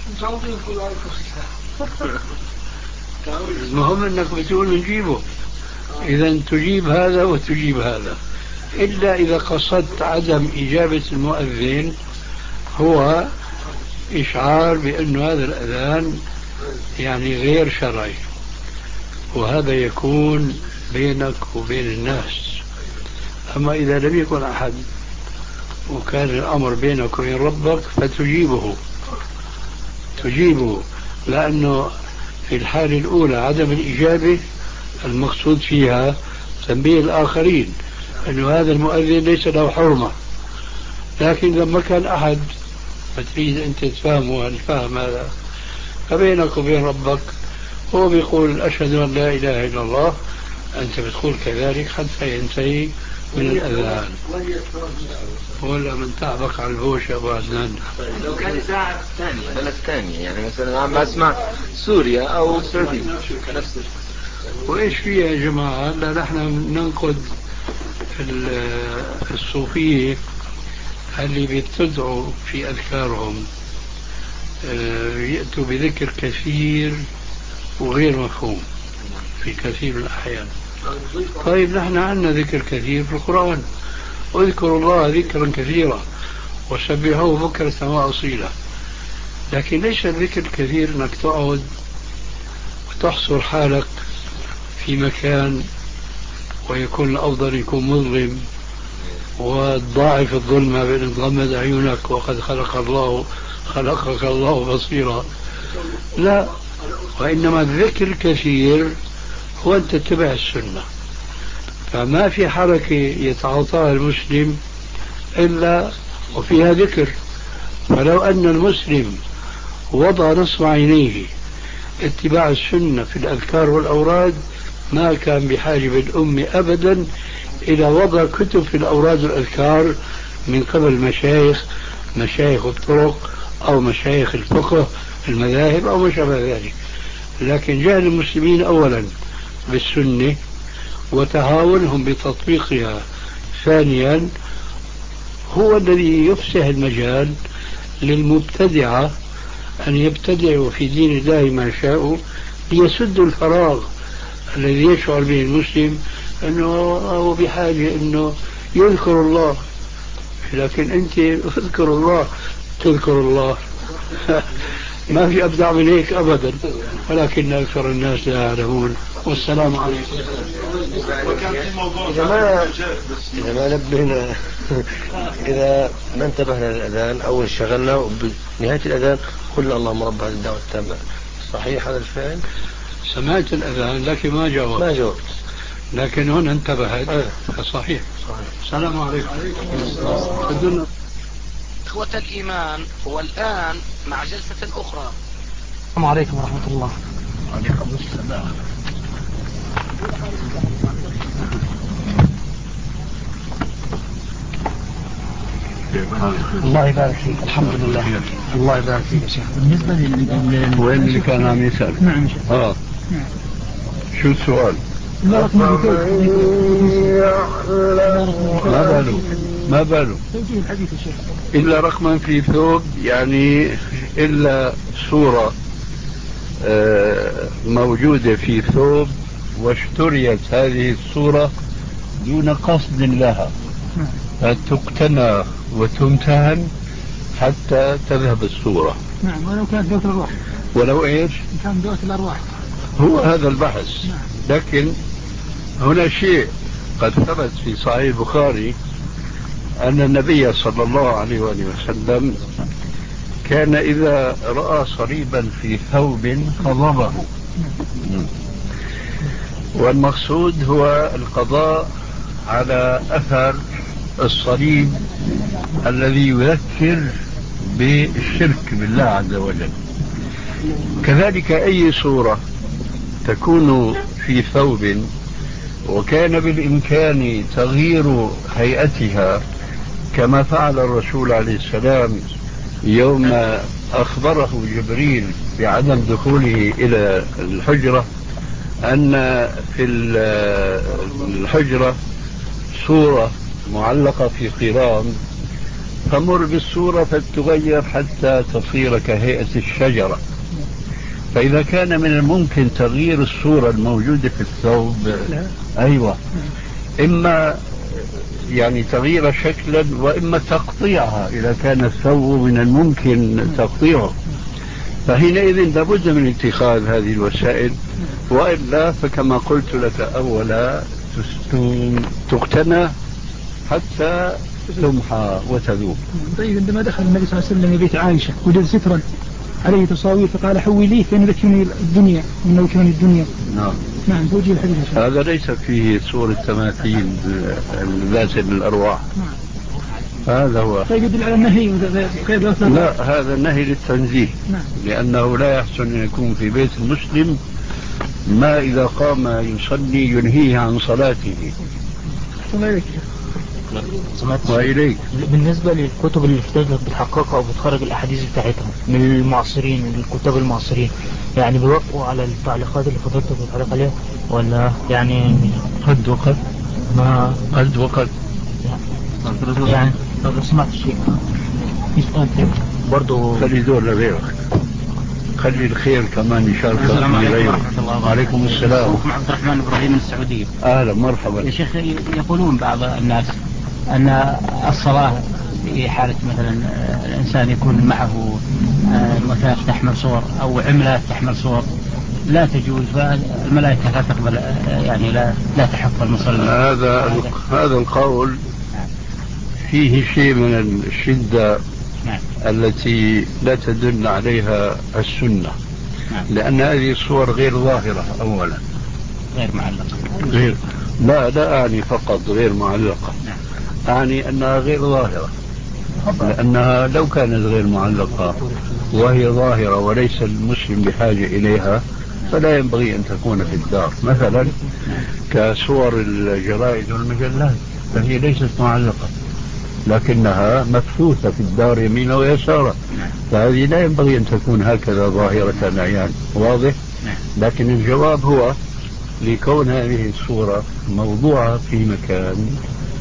المهم إنك بتقول نجيبه. إذا تجيب هذا وتجيب هذا، إلا إذا قصدت عدم إجابة المؤذن هو إشعار بأن هذا الأذان يعني غير شرعي، وهذا يكون بينك وبين الناس. أما إذا لم يكن أحد وكان الأمر بينك وبين ربك فتجيبه تجيبه لأنه في الحالة الأولى عدم الإجابة المقصود فيها تنبيه الآخرين أنه هذا المؤذن ليس له حرمة. لكن لما كان أحد فتريد أنت تفهمه الفهم هذا فبينك وبين ربك، هو بيقول أشهد أن لا إله إلا الله، أنت بتقول كذلك حتى ينتهي من الأذان. ولا من تعبك على الهوش يا أبو عدنان. لو كان ساعة ثانية ثلاث ثانية يعني مثلا عم أسمع سوريا أو السعودية نفس. وإيش فيها يا جماعة؟ لا نحن ننقد الصوفية اللي بيبتدعوا في أذكارهم يأتوا بذكر كثير وغير مفهوم في كثير من الأحيان. طيب نحن عندنا ذكر كثير في القرآن، اذكروا الله ذكرا كثيرا وسبحوه بكرة وأصيلا، لكن ليس الذكر الكثير انك تقعد وتحصر حالك في مكان ويكون الأفضل يكون مظلم وتضاعف الظلمة بأن تغمض عيونك وقد خلق الله خلقك الله بصيرا. لا، وإنما الذكر الكثير هو أن تتبع السنة، فما في حركة يتعاطاها المسلم إلا وفيها ذكر. فلو أن المسلم وضع نصب عينيه اتباع السنة في الأذكار والأوراد ما كان بحاجة بالأم أبدا إلى وضع كتب في الأوراد والأذكار من قبل مشايخ مشايخ الطرق أو مشايخ الفقه المذاهب أو ما شابه ذلك. لكن جهل المسلمين أولا بالسنة وتهاونهم بتطبيقها ثانيا هو الذي يفسح المجال للمبتدعة أن يبتدعوا في دين الله ما شاءوا ليسدوا الفراغ الذي يشعر به المسلم أنه هو بحاجة أنه يذكر الله. لكن أنت اذكر الله تذكر الله ما في أبدع من هيك أبدا، ولكن أكثر الناس لا يعلمون. والسلام عليكم. إذا ما إذا ما نبهنا إذا ما انتبهنا للأذان أو انشغلنا وبنهاية الأذان قلنا اللهم رب هذه الدعوة التامة، صحيح هذا الفعل؟ سمعت الأذان لكن ما جاوبت ما جاوبت لكن هنا انتبهت. أه. صحيح. صحيح. السلام عليكم. إخوة الإيمان، والآن مع جلسة أخرى. السلام عليكم ورحمة الله. وعليكم السلام. الله يبارك فيك. الحمد لله. الله يبارك فيك يا شيخ. بالنسبة لل وين اللي كان عم يسأل؟ نعم شيخ. اه نعم. شو السؤال؟ ما ما باله ما باله توجيه الحديث يا شيخ. إلا رقما في ثوب، يعني إلا صورة موجودة في ثوب واشتريت هذه الصورة دون قصد لها فتقتنى وتمتهن حتى تذهب الصورة. نعم، ولو كانت ذوات الأرواح. ولو إيش؟ كان ذوات الأرواح. هو هذا البحث. نعم. لكن هنا شيء قد ثبت في صحيح البخاري أن النبي صلى الله عليه وآله وسلم كان إذا رأى صليبا في ثوب قضبه، والمقصود هو القضاء على أثر الصليب الذي يذكر بالشرك بالله عز وجل. كذلك أي صورة تكون في ثوب وكان بالإمكان تغيير هيئتها كما فعل الرسول عليه السلام يوم أخبره جبريل بعدم دخوله إلى الحجرة أن في الحجرة صورة معلقة في قرام، فمر بالصورة فتغير حتى تصير كهيئة الشجرة. فإذا كان من الممكن تغيير الصورة الموجودة في الثوب، أيوة، إما يعني تغيير شكلا وإما تقطيعها إذا كان الثوب من الممكن تقطيعه، فحينئذ لابد من اتخاذ هذه الوسائل، وإلا فكما قلت لك أولا تقتنى حتى تمحى وتذوب. طيب، عندما دخل النبي صلى الله عليه وسلم بيت عائشة وجد سترا عليه تصاوير فقال حوليه فإن ذكرني الدنيا من ذكرني الدنيا. نعم. نعم، توجيه الحديث. هذا ليس فيه صورة تماثيل ذات الأرواح. نعم. هذا هو. طيب، يدل على النهي. لا، هذا النهي للتنزيه. نعم. لأنه لا يحسن أن يكون في بيت المسلم ما إذا قام يصلي ينهيه عن صلاته. وإليك. بالنسبة للكتب اللي بتحققها أو بتخرج الأحاديث بتاعتها من المعاصرين، الكتاب المعاصرين، يعني بيوافقوا على التعليقات اللي فضلت بتعلق عليها ولا يعني قد وقد ما قد وقد يعني طب لو سمعت الشيخ في سؤال ثاني برضه. خلي دور لغيرك، خلي الخير كمان يشارك في غيره. وعليكم السلام. أخوكم عبد الرحمن إبراهيم من السعودية. أهلا مرحبا. يا شيخ يقولون بعض الناس أن الصلاة في حالة مثلا الإنسان يكون معه مثلا تحمل صور أو عملة تحمل صور لا تجوز، فالملائكة لا تقبل يعني لا لا تحف المصلي. هذا هذا القول فيه شيء من الشدة. نعم. التي لا تدل عليها السنة. نعم. لأن هذه الصور غير ظاهرة أولا، غير معلقة. غير لا لا أعني فقط غير معلقة. نعم. أعني أنها غير ظاهرة، لأنها لو كانت غير معلقة وهي ظاهرة وليس المسلم بحاجة إليها فلا ينبغي أن تكون في الدار، مثلا كصور الجرائد والمجلات فهي ليست معلقة لكنها مبثوثة في الدار يمينا ويسارا، فهذه لا ينبغي أن تكون هكذا ظاهرة عيان. واضح؟ لكن الجواب هو لكون هذه الصورة موضوعة في مكان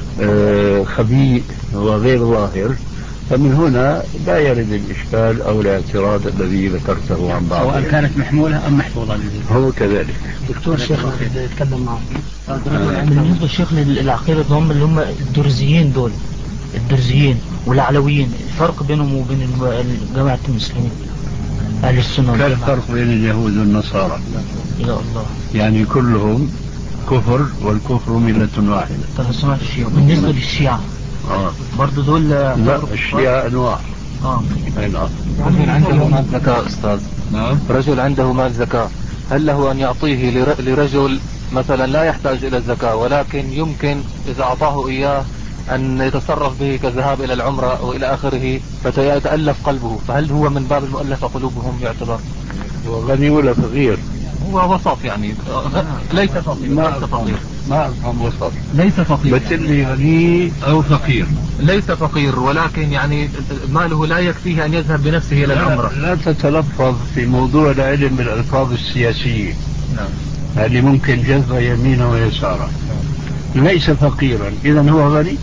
آه خبيء وغير ظاهر، فمن هنا لا يرد الإشكال أو الاعتراض الذي ذكرته عن بعض، سواء كانت محمولة أم محفوظة. هو كذلك. دكتور الشيخ يتكلم معه. بالنسبة للشيخ للعقيدة هم اللي هم الدرزيين دول، الدرزيين والعلويين، الفرق بينهم وبين جماعة المسلمين أهل السنة. كالفرق بين اليهود والنصارى. يا الله. يعني كلهم كفر والكفر ملة واحدة. طب سمعت الشيعة بالنسبة للشيعة آه. برضو دول لا الشيعة أنواع. آه. نعم. رجل عنده مال زكاة أستاذ. نعم. رجل عنده مال زكاة، هل له أن يعطيه لرجل مثلا لا يحتاج إلى الزكاة ولكن يمكن إذا أعطاه إياه أن يتصرف به كالذهاب إلى العمرة وإلى آخره فيتألف قلبه، فهل هو من باب المؤلف قلوبهم يعتبر؟ هو غني ولا فقير؟ هو وسط يعني ليس فقير. ما ليس فقير. ما أفهم وسط. ليس فقير. بتلي غني أو فقير. ليس فقير ولكن يعني ماله لا يكفيه أن يذهب بنفسه إلى العمرة. لا, لا تتلفظ في موضوع العلم بالألفاظ السياسية. نعم. اللي ممكن جذب يمينه ويساره. ليس فقيرا إذا هو غني.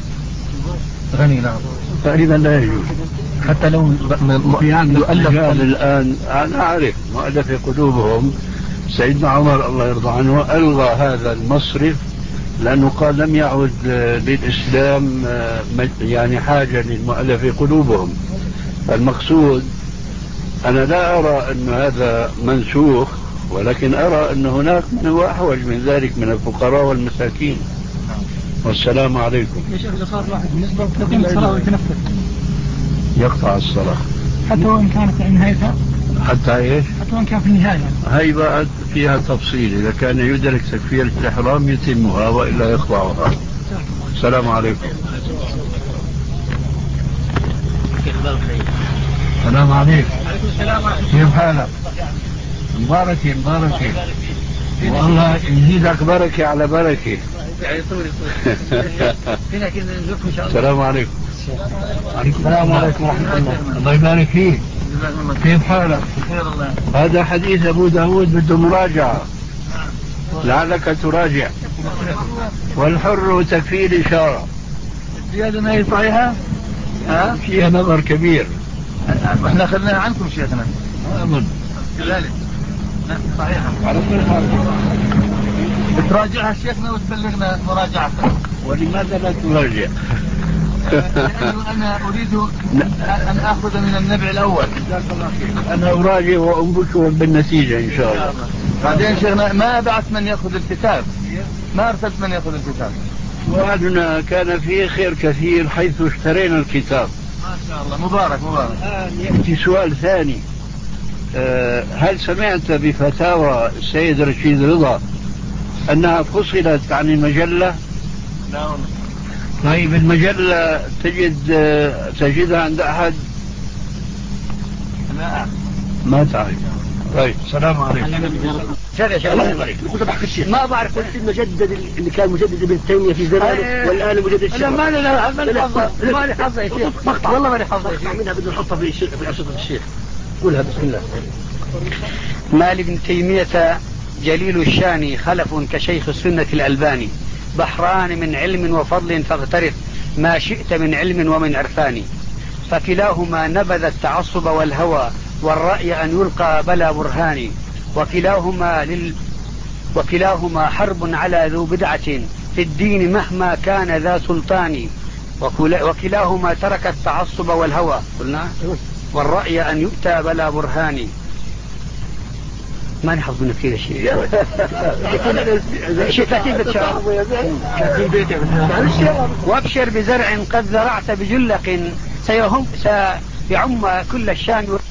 غني نعم. فإذا لا يجوز. حتى لو يؤلف الآن أنا أعرف مؤلف قلوبهم سيدنا عمر الله يرضى عنه ألغى هذا المصرف لأنه قال لم يعد للإسلام يعني حاجة للمؤلف قلوبهم. المقصود أنا لا أرى أن هذا منسوخ، ولكن أرى أن هناك من هو أحوج من ذلك من الفقراء والمساكين. والسلام عليكم. يا شيخ إذا صار واحد بالنسبة لتقييم الصلاة ويتنفس يقطع الصلاة حتى وإن كانت في نهايتها. حتى إيش؟ حتى وإن كان في النهاية. هاي بعد فيها تفصيل، إذا كان يدرك تكفيرة الإحرام يتمها وإلا يقطعها. السلام عليكم. السلام عليكم. كيف حالك؟ مباركة مباركة والله يزيدك بركة على بركة. السلام عليكم. السلام عليكم ورحمة الله. الله يبارك فيك. كيف حالك؟ هذا حديث أبو داود بده مراجعة لعلك تراجع. والحر تكفي الإشارة. زيادة ما هي صحيحة؟ ها؟ فيها نظر كبير. احنا خلناها عنكم شيخنا. أمن. كذلك. صحيحة. على كل حال. بتراجعها شيخنا وتبلغنا مراجعتها. ولماذا لا تراجع؟ لأنه أنا أريد أن أخذ من النبع الأول. أنا أراجع وأنبشر بالنتيجة إن شاء الله. بعدين شيخنا ما بعث من يأخذ الكتاب، ما أرسلت من يأخذ الكتاب. وعدنا كان فيه خير كثير حيث اشترينا الكتاب. ما شاء الله مبارك مبارك. الآن يأتي سؤال ثاني. أه هل سمعت بفتاوى السيد رشيد رضا أنها فصلت عن المجلة؟ لا والله. طيب المجلة تجد تجدها عند أحد؟ لا ما تعرف. طيب السلام عليكم. شاف يا شيخ الله يبارك كنت بحكي الشيخ ما بعرف قلت المجدد اللي كان مجدد ابن تيمية في زمانه والآن مجدد الشيخ. لا ما لا ما لي حظ ما لي حظ يا شيخ والله ما لي حظ يا شيخ. منها بدنا نحطها في في أنشطة الشيخ. قولها بسم الله. ما لابن تيمية جليل الشان خلف كشيخ السنة الألباني، بحران من علم وفضل فاغترف، ما شئت من علم ومن عرفان، فكلاهما نبذ التعصب والهوى والرأي أن يلقى بلا برهان، وكلاهما, لل وكلاهما حرب على ذو بدعة في الدين مهما كان ذا سلطان، وكلاهما ترك التعصب والهوى قلنا والرأي أن يؤتى بلا برهان. ما نحفظ من كثير شيء شيء كتيبة شعر. وابشر بزرع قد زرعت بجلق سيهم سيعم كل الشام.